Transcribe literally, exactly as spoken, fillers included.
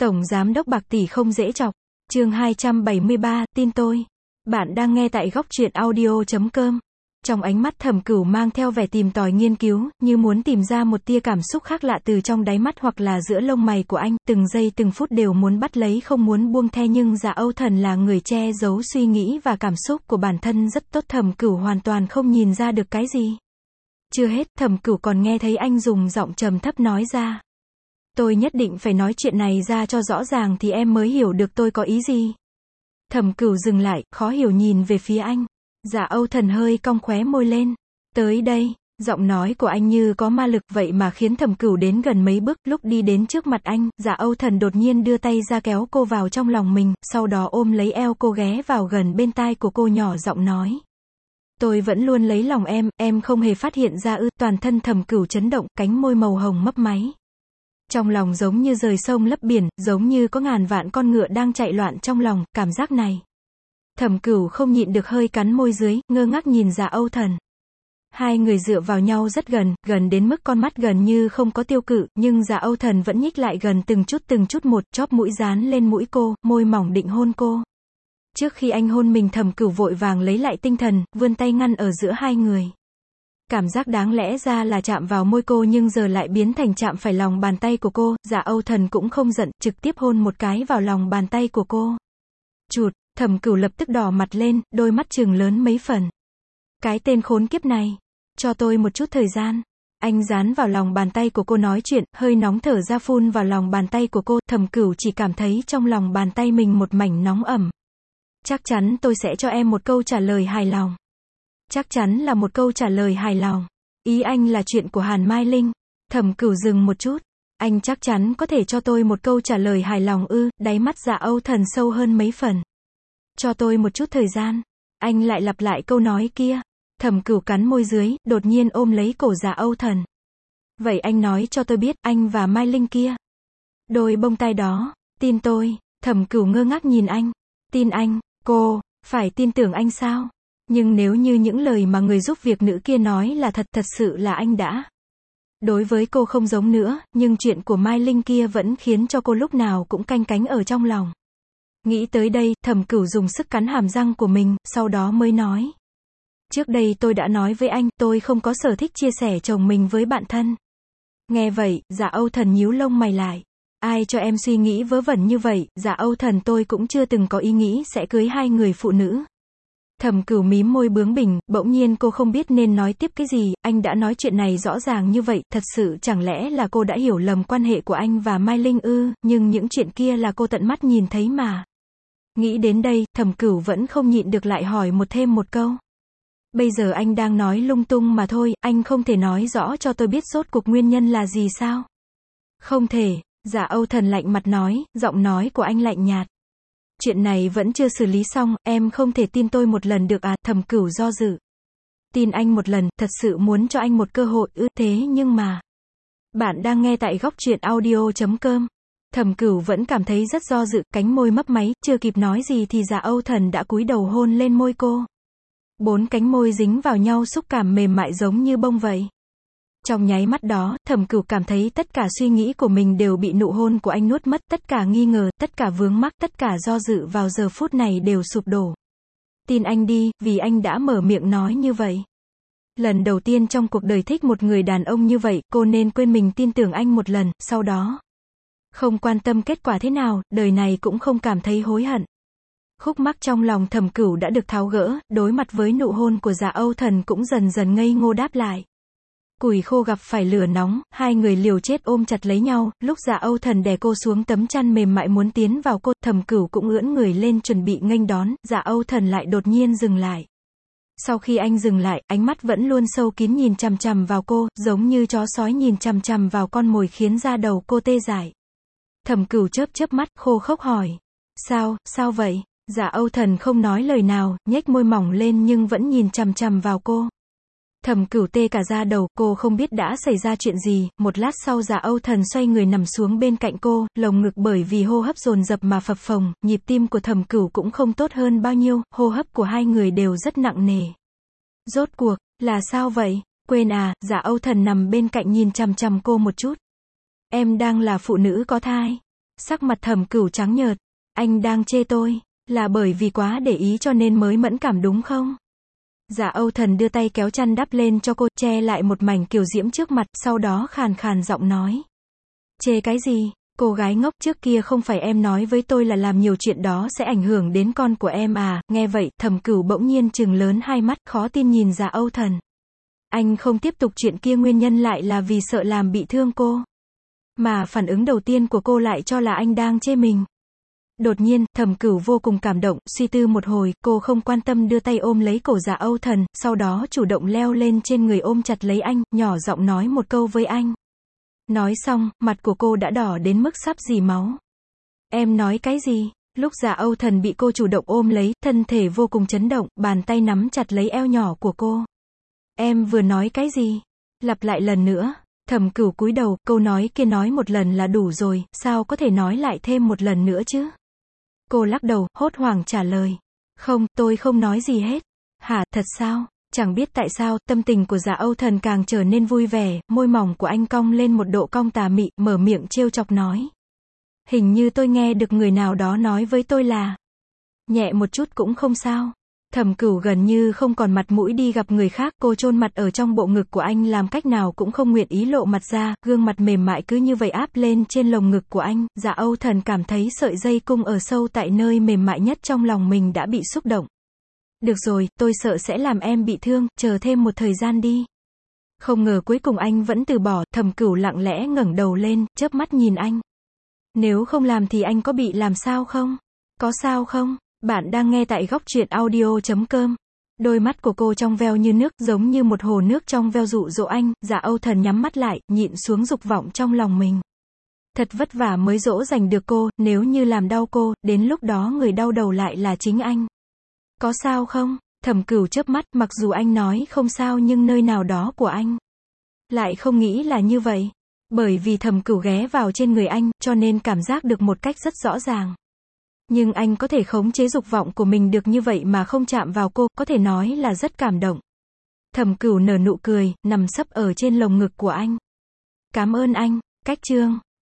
Tổng giám đốc bạc tỷ không dễ chọc. Chương hai trăm bảy mươi ba, tin tôi. Bạn đang nghe tại góc truyện audio chấm com. Trong ánh mắt Thẩm Cửu mang theo vẻ tìm tòi nghiên cứu, như muốn tìm ra một tia cảm xúc khác lạ từ trong đáy mắt hoặc là giữa lông mày của anh, từng giây từng phút đều muốn bắt lấy không muốn buông the, nhưng Dạ Âu Thần là người che giấu suy nghĩ và cảm xúc của bản thân rất tốt, Thẩm Cửu hoàn toàn không nhìn ra được cái gì. Chưa hết, Thẩm Cửu còn nghe thấy anh dùng giọng trầm thấp nói ra. Tôi nhất định phải nói chuyện này ra cho rõ ràng thì em mới hiểu được tôi có ý gì. Thẩm Cửu dừng lại, khó hiểu nhìn về phía anh. Dạ Âu Thần hơi cong khóe môi lên. Tới đây, giọng nói của anh như có ma lực vậy mà khiến Thẩm Cửu đến gần mấy bước. Lúc đi đến trước mặt anh, Dạ Âu Thần đột nhiên đưa tay ra kéo cô vào trong lòng mình, sau đó ôm lấy eo cô ghé vào gần bên tai của cô nhỏ giọng nói. Tôi vẫn luôn lấy lòng em, em không hề phát hiện ra ư? Toàn thân Thẩm Cửu chấn động, cánh môi màu hồng mấp máy. Trong lòng giống như rời sông lấp biển, giống như có ngàn vạn con ngựa đang chạy loạn trong lòng, cảm giác này. Thẩm Cửu không nhịn được hơi cắn môi dưới, ngơ ngác nhìn Dạ Âu Thần. Hai người dựa vào nhau rất gần, gần đến mức con mắt gần như không có tiêu cự, nhưng Dạ Âu Thần vẫn nhích lại gần từng chút từng chút một, chóp mũi dán lên mũi cô, môi mỏng định hôn cô. Trước khi anh hôn mình, Thẩm Cửu vội vàng lấy lại tinh thần, vươn tay ngăn ở giữa hai người. Cảm giác đáng lẽ ra là chạm vào môi cô nhưng giờ lại biến thành chạm phải lòng bàn tay của cô. Dạ Âu Thần cũng không giận, trực tiếp hôn một cái vào lòng bàn tay của cô. Chụt, Thẩm Cửu lập tức đỏ mặt lên, đôi mắt trừng lớn mấy phần. Cái tên khốn kiếp này, cho tôi một chút thời gian. Anh dán vào lòng bàn tay của cô nói chuyện, hơi nóng thở ra phun vào lòng bàn tay của cô. Thẩm Cửu chỉ cảm thấy trong lòng bàn tay mình một mảnh nóng ẩm. Chắc chắn tôi sẽ cho em một câu trả lời hài lòng. Chắc chắn là một câu trả lời hài lòng. Ý anh là chuyện của Hàn Mai Linh. Thẩm Cửu dừng một chút. Anh chắc chắn có thể cho tôi một câu trả lời hài lòng ư? Đáy mắt Dạ Âu Thần sâu hơn mấy phần. Cho tôi một chút thời gian. Anh lại lặp lại câu nói kia. Thẩm Cửu cắn môi dưới, đột nhiên ôm lấy cổ Dạ Âu Thần. Vậy anh nói cho tôi biết, anh và Mai Linh kia. Đôi bông tai đó, tin tôi. Thẩm Cửu ngơ ngác nhìn anh. Tin anh, cô, phải tin tưởng anh sao? Nhưng nếu như những lời mà người giúp việc nữ kia nói là thật, thật sự là anh đã. Đối với cô không giống nữa, nhưng chuyện của Mai Linh kia vẫn khiến cho cô lúc nào cũng canh cánh ở trong lòng. Nghĩ tới đây, Thẩm Cửu dùng sức cắn hàm răng của mình, sau đó mới nói. Trước đây tôi đã nói với anh, tôi không có sở thích chia sẻ chồng mình với bạn thân. Nghe vậy, Dạ Âu Thần nhíu lông mày lại. Ai cho em suy nghĩ vớ vẩn như vậy? Dạ Âu Thần, tôi cũng chưa từng có ý nghĩ sẽ cưới hai người phụ nữ. Thẩm Cửu mím môi bướng bỉnh, bỗng nhiên cô không biết nên nói tiếp cái gì. Anh đã nói chuyện này rõ ràng như vậy, thật sự chẳng lẽ là cô đã hiểu lầm quan hệ của anh và Mai Linh ư? Nhưng những chuyện kia là cô tận mắt nhìn thấy mà. Nghĩ đến đây, Thẩm Cửu vẫn không nhịn được lại hỏi một thêm một câu. Bây giờ anh đang nói lung tung mà thôi, anh không thể nói rõ cho tôi biết rốt cuộc nguyên nhân là gì sao? Không thể. Dạ Âu Thần lạnh mặt nói, giọng nói của anh lạnh nhạt. Chuyện này vẫn chưa xử lý xong, em không thể tin tôi một lần được à? Thẩm Cửu do dự. Tin anh một lần, thật sự muốn cho anh một cơ hội ư? Thế nhưng mà. Bạn đang nghe tại góc truyện audio chấm com. Thẩm Cửu vẫn cảm thấy rất do dự, cánh môi mấp máy, chưa kịp nói gì thì Dạ Âu Thần đã cúi đầu hôn lên môi cô. Bốn cánh môi dính vào nhau, xúc cảm mềm mại giống như bông vậy. Trong nháy mắt đó, Thẩm Cửu cảm thấy tất cả suy nghĩ của mình đều bị nụ hôn của anh nuốt mất, tất cả nghi ngờ, tất cả vướng mắc, tất cả do dự vào giờ phút này đều sụp đổ. Tin anh đi, vì anh đã mở miệng nói như vậy. Lần đầu tiên trong cuộc đời thích một người đàn ông như vậy, cô nên quên mình tin tưởng anh một lần, sau đó. Không quan tâm kết quả thế nào, đời này cũng không cảm thấy hối hận. Khúc mắc trong lòng Thẩm Cửu đã được tháo gỡ, đối mặt với nụ hôn của Dạ Âu Thần cũng dần dần ngây ngô đáp lại. Củi khô gặp phải lửa nóng, hai người liều chết ôm chặt lấy nhau, lúc Dạ Âu Thần đè cô xuống tấm chăn mềm mại muốn tiến vào cô, Thẩm Cửu cũng ưỡn người lên chuẩn bị nghênh đón, Dạ Âu Thần lại đột nhiên dừng lại. Sau khi anh dừng lại, ánh mắt vẫn luôn sâu kín nhìn chằm chằm vào cô, giống như chó sói nhìn chằm chằm vào con mồi khiến da đầu cô tê dại. Thẩm Cửu chớp chớp mắt, khô khốc hỏi. Sao, sao vậy? Dạ Âu Thần không nói lời nào, nhếch môi mỏng lên nhưng vẫn nhìn chằm chằm vào cô. Thẩm Cửu tê cả da đầu, cô không biết đã xảy ra chuyện gì. Một lát sau Dạ Âu Thần xoay người nằm xuống bên cạnh cô, lồng ngực bởi vì hô hấp dồn dập mà phập phồng, nhịp tim của Thẩm Cửu cũng không tốt hơn bao nhiêu, hô hấp của hai người đều rất nặng nề. Rốt cuộc, là sao vậy? Quên à? Dạ Âu Thần nằm bên cạnh nhìn chằm chằm cô một chút. Em đang là phụ nữ có thai. Sắc mặt Thẩm Cửu trắng nhợt. Anh đang chê tôi, là bởi vì quá để ý cho nên mới mẫn cảm đúng không? Dạ Âu Thần đưa tay kéo chăn đắp lên cho cô, che lại một mảnh kiều diễm trước mặt, sau đó khàn khàn giọng nói. Chê cái gì? Cô gái ngốc, trước kia không phải em nói với tôi là làm nhiều chuyện đó sẽ ảnh hưởng đến con của em à? Nghe vậy, Thẩm Cửu bỗng nhiên trừng lớn hai mắt, khó tin nhìn Dạ Âu Thần. Anh không tiếp tục chuyện kia nguyên nhân lại là vì sợ làm bị thương cô. Mà phản ứng đầu tiên của cô lại cho là anh đang chê mình. Đột nhiên, Thẩm Cửu vô cùng cảm động, suy tư một hồi, cô không quan tâm đưa tay ôm lấy cổ Dạ Âu Thần, sau đó chủ động leo lên trên người ôm chặt lấy anh, nhỏ giọng nói một câu với anh. Nói xong, mặt của cô đã đỏ đến mức sắp rỉ máu. Em nói cái gì? Lúc Dạ Âu Thần bị cô chủ động ôm lấy, thân thể vô cùng chấn động, bàn tay nắm chặt lấy eo nhỏ của cô. Em vừa nói cái gì? Lặp lại lần nữa. Thẩm Cửu cúi đầu, câu nói kia nói một lần là đủ rồi, sao có thể nói lại thêm một lần nữa chứ? Cô lắc đầu, hốt hoảng trả lời. Không, tôi không nói gì hết. Hả, thật sao? Chẳng biết tại sao, tâm tình của Dạ Âu Thần càng trở nên vui vẻ, môi mỏng của anh cong lên một độ cong tà mị, mở miệng trêu chọc nói. Hình như tôi nghe được người nào đó nói với tôi là, nhẹ một chút cũng không sao. Thẩm Cửu gần như không còn mặt mũi đi gặp người khác, cô chôn mặt ở trong bộ ngực của anh làm cách nào cũng không nguyện ý lộ mặt ra, gương mặt mềm mại cứ như vậy áp lên trên lồng ngực của anh. Dạ Âu Thần cảm thấy sợi dây cung ở sâu tại nơi mềm mại nhất trong lòng mình đã bị xúc động. Được rồi, tôi sợ sẽ làm em bị thương, chờ thêm một thời gian đi. Không ngờ cuối cùng anh vẫn từ bỏ, Thẩm Cửu lặng lẽ ngẩng đầu lên, chớp mắt nhìn anh. Nếu không làm thì anh có bị làm sao không? Có sao không? Bạn đang nghe tại góc truyện audio chấm com. Đôi mắt của cô trong veo như nước, giống như một hồ nước trong veo dụ dỗ anh. Dạ Âu Thần nhắm mắt lại, nhịn xuống dục vọng trong lòng mình. Thật vất vả mới dỗ dành được cô, nếu như làm đau cô, đến lúc đó người đau đầu lại là chính anh. Có sao không? Thẩm Cửu chớp mắt, mặc dù anh nói không sao nhưng nơi nào đó của anh lại không nghĩ là như vậy. Bởi vì Thẩm Cửu ghé vào trên người anh, cho nên cảm giác được một cách rất rõ ràng. Nhưng anh có thể khống chế dục vọng của mình được như vậy mà không chạm vào cô, có thể nói là rất cảm động. Thẩm Cửu nở nụ cười, nằm sấp ở trên lồng ngực của anh. Cảm ơn anh. Cách chương